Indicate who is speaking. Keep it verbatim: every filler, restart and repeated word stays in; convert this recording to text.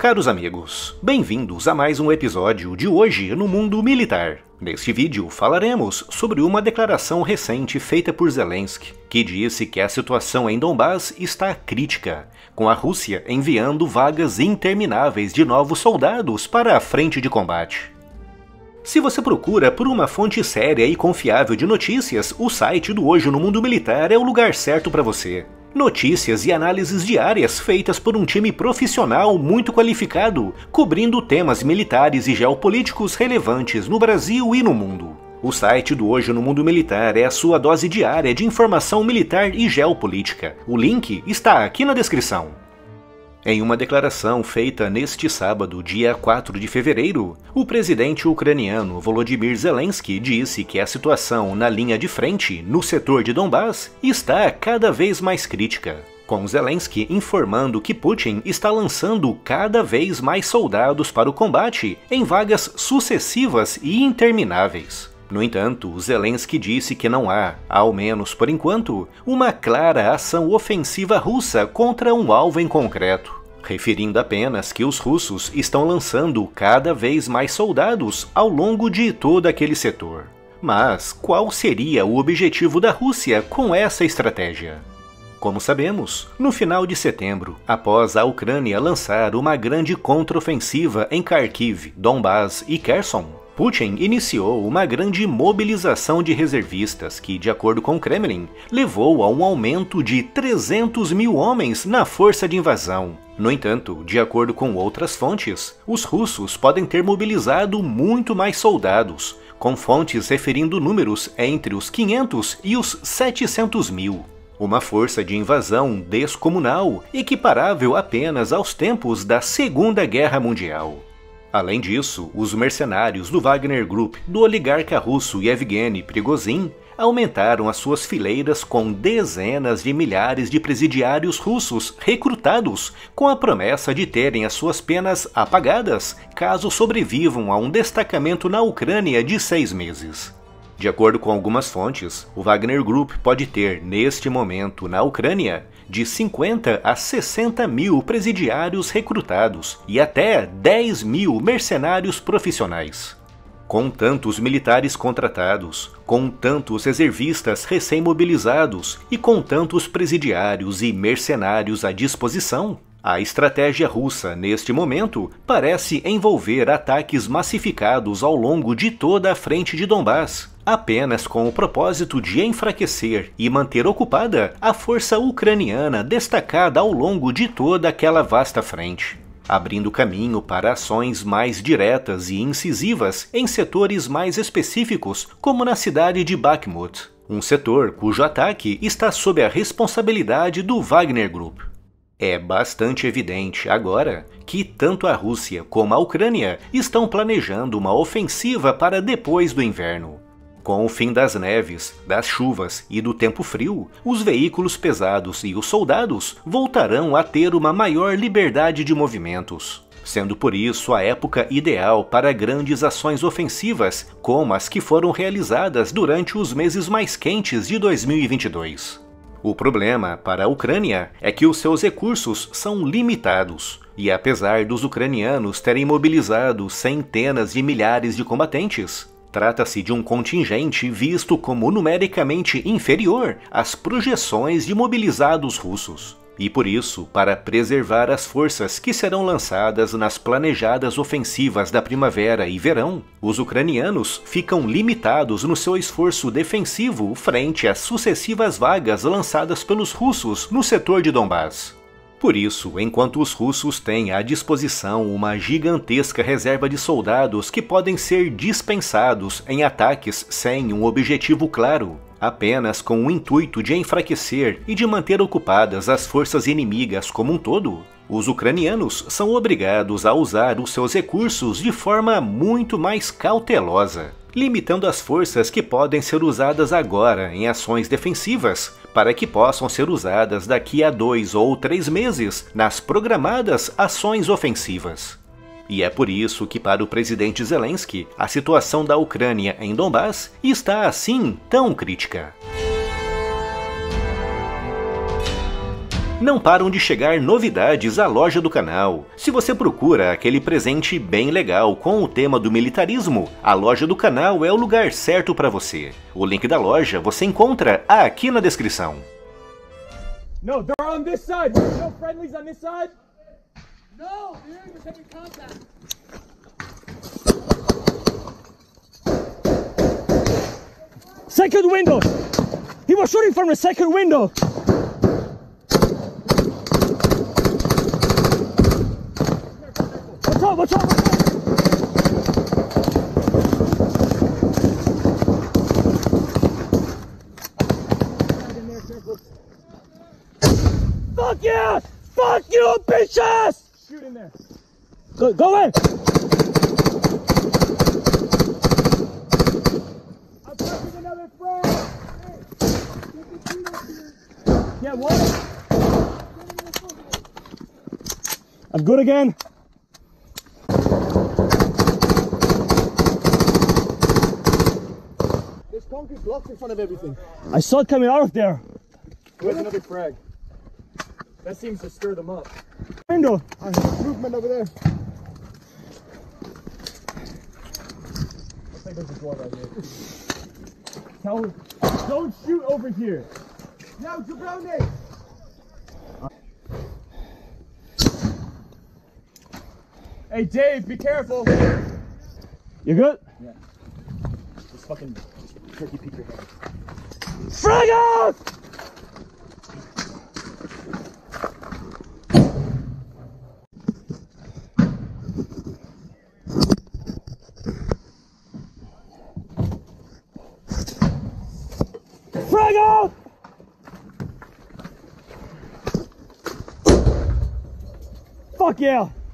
Speaker 1: Caros amigos, bem-vindos a mais um episódio de Hoje no Mundo Militar. Neste vídeo falaremos sobre uma declaração recente feita por Zelensky, que disse que a situação em Donbás está crítica, com a Rússia enviando vagas intermináveis de novos soldados para a frente de combate. Se você procura por uma fonte séria e confiável de notícias, o site do Hoje no Mundo Militar é o lugar certo para você. Notícias e análises diárias feitas por um time profissional muito qualificado, cobrindo temas militares e geopolíticos relevantes no Brasil e no mundo. O site do Hoje no Mundo Militar é a sua dose diária de informação militar e geopolítica. O link está aqui na descrição. Em uma declaração feita neste sábado, dia quatro de fevereiro, o presidente ucraniano Volodymyr Zelensky disse que a situação na linha de frente, no setor de Donbás, está cada vez mais crítica, com Zelensky informando que Putin está lançando cada vez mais soldados para o combate em vagas sucessivas e intermináveis. No entanto, Zelensky disse que não há, ao menos por enquanto, uma clara ação ofensiva russa contra um alvo em concreto, referindo apenas que os russos estão lançando cada vez mais soldados ao longo de todo aquele setor. Mas qual seria o objetivo da Rússia com essa estratégia? Como sabemos, no final de setembro, após a Ucrânia lançar uma grande contraofensiva em Kharkiv, Donbás e Kherson, Putin iniciou uma grande mobilização de reservistas que, de acordo com o Kremlin, levou a um aumento de trezentos mil homens na força de invasão. No entanto, de acordo com outras fontes, os russos podem ter mobilizado muito mais soldados, com fontes referindo números entre os quinhentos e os setecentos mil. Uma força de invasão descomunal, equiparável apenas aos tempos da Segunda Guerra Mundial. Além disso, os mercenários do Wagner Group do oligarca russo Yevgeny Prigozhin aumentaram as suas fileiras com dezenas de milhares de presidiários russos recrutados com a promessa de terem as suas penas apagadas caso sobrevivam a um destacamento na Ucrânia de seis meses. De acordo com algumas fontes, o Wagner Group pode ter, neste momento na Ucrânia, de cinquenta a sessenta mil presidiários recrutados e até dez mil mercenários profissionais. Com tantos militares contratados, com tantos reservistas recém-mobilizados e com tantos presidiários e mercenários à disposição, a estratégia russa, neste momento, parece envolver ataques massificados ao longo de toda a frente de Donbás, apenas com o propósito de enfraquecer e manter ocupada a força ucraniana destacada ao longo de toda aquela vasta frente, abrindo caminho para ações mais diretas e incisivas em setores mais específicos, como na cidade de Bakhmut, um setor cujo ataque está sob a responsabilidade do Wagner Group. É bastante evidente agora que tanto a Rússia como a Ucrânia estão planejando uma ofensiva para depois do inverno. Com o fim das neves, das chuvas e do tempo frio, os veículos pesados e os soldados voltarão a ter uma maior liberdade de movimentos, sendo por isso a época ideal para grandes ações ofensivas como as que foram realizadas durante os meses mais quentes de dois mil e vinte e dois. O problema para a Ucrânia é que os seus recursos são limitados, e apesar dos ucranianos terem mobilizado centenas de milhares de combatentes, trata-se de um contingente visto como numericamente inferior às projeções de mobilizados russos. E por isso, para preservar as forças que serão lançadas nas planejadas ofensivas da primavera e verão, os ucranianos ficam limitados no seu esforço defensivo frente às sucessivas vagas lançadas pelos russos no setor de Donbás. Por isso, enquanto os russos têm à disposição uma gigantesca reserva de soldados que podem ser dispensados em ataques sem um objetivo claro, apenas com o intuito de enfraquecer e de manter ocupadas as forças inimigas como um todo, os ucranianos são obrigados a usar os seus recursos de forma muito mais cautelosa, limitando as forças que podem ser usadas agora em ações defensivas para que possam ser usadas daqui a dois ou três meses nas programadas ações ofensivas. E é por isso que, para o presidente Zelensky, a situação da Ucrânia em Donbás está assim tão crítica. Não param de chegar novidades à loja do canal. Se você procura aquele presente bem legal com o tema do militarismo, a loja do canal é o lugar certo para você. O link da loja você encontra aqui na descrição.
Speaker 2: No, they're on this side. No friendlies on this side.
Speaker 3: No, dude, we're taking contact.
Speaker 2: Second window. He was shooting from the second window. Watch out, watch out, watch out. Fuck yeah! Fuck you, bitches! Shoot in there. Go, go in! I'm taking another frag! Yeah, what? I'm good again.
Speaker 3: There's concrete blocks in front of everything.
Speaker 2: I saw it coming out of there.
Speaker 3: Where's another frag? That seems to stir them up.
Speaker 2: Window.
Speaker 3: Oh, there's movement over there. Looks like there's a door right here.
Speaker 2: Tell, don't shoot over here.
Speaker 3: No, jabroni!
Speaker 2: Hey Dave, be careful. You good?
Speaker 3: Yeah. Just fucking turkey peek your head.
Speaker 2: Frag out! Frag out! Fuck yeah!